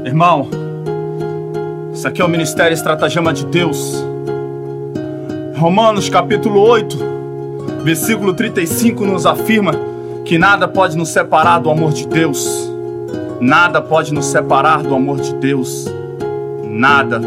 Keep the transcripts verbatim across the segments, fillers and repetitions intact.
Irmão, isso aqui é o Ministério Estratagema de Deus. Romanos capítulo oito, versículo trinta e cinco nos afirma que nada pode nos separar do amor de Deus. Nada pode nos separar do amor de Deus. Nada.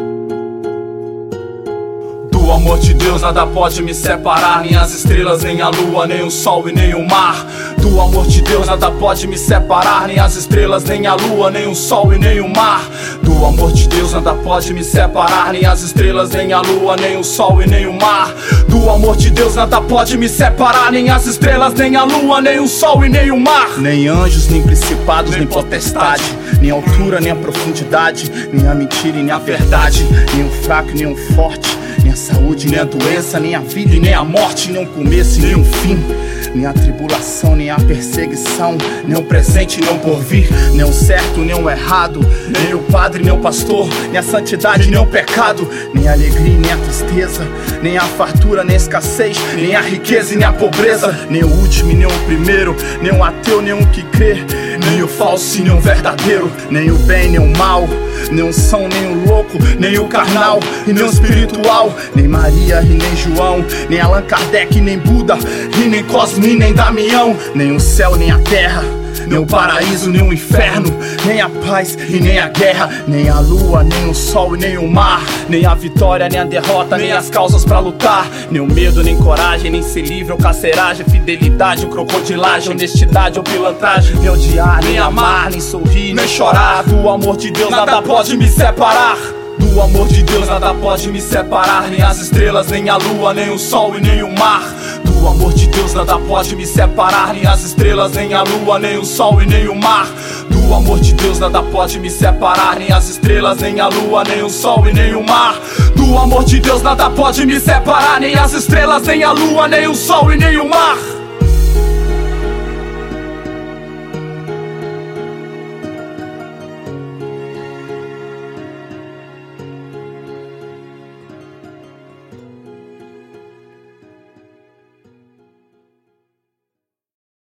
Do amor de Deus nada pode me separar, nem as estrelas, nem a lua, nem o sol e nem o mar. Do amor de Deus nada pode me separar, nem as estrelas, nem a lua, nem o sol e nem o mar. Do amor de Deus nada pode me separar, nem as estrelas, nem a lua, nem o sol e nem o mar. Do amor de Deus nada pode me separar, nem as estrelas, nem a lua, nem o sol e nem o mar. Nem anjos, nem principados, nem potestade, nem a altura, nem a profundidade, nem a mentira e nem a verdade, nem o fraco, nem o forte, nem a saúde, nem a doença, nem a vida e nem a morte, nem o começo e nem o fim, nem a tribulação, nem a perseguição, nem o presente, nem o porvir, nem o certo, nem o errado, nem o padre, nem o pastor, nem a santidade, nem o pecado, nem a alegria, nem a tristeza, nem a fartura, nem a escassez, nem a riqueza e nem a pobreza, nem o último e nem o primeiro, nem o ateu, nem o que crê, nem o falso e nem o verdadeiro, nem o bem, nem o mal, nem o são, nem o louco, nem o carnal e nem o espiritual, nem Maria e nem João, nem Allan Kardec, nem Buda, e nem Cosme, e nem Damião, nem o céu, nem a terra, nem o paraíso, nem o inferno, nem a paz e nem a guerra, nem a lua, nem o sol e nem o mar, nem a vitória, nem a derrota, nem as causas pra lutar, nem o medo, nem coragem, nem ser livre ou carceragem, fidelidade ou crocodilagem, honestidade ou pilantragem, nem odiar, nem amar, nem sorrir, nem chorar. Do amor de Deus nada pode me separar. Do amor de Deus nada pode me separar, nem as estrelas, nem a lua, nem o sol e nem o mar. Do amor de Deus nada pode me separar, nem as estrelas, nem a lua, nem o sol e nem o mar. Do amor de Deus nada pode me separar, nem as estrelas, nem a lua, nem o sol e nem o mar. Do amor de Deus nada pode me separar, nem as estrelas, nem a lua, nem o sol e nem o mar.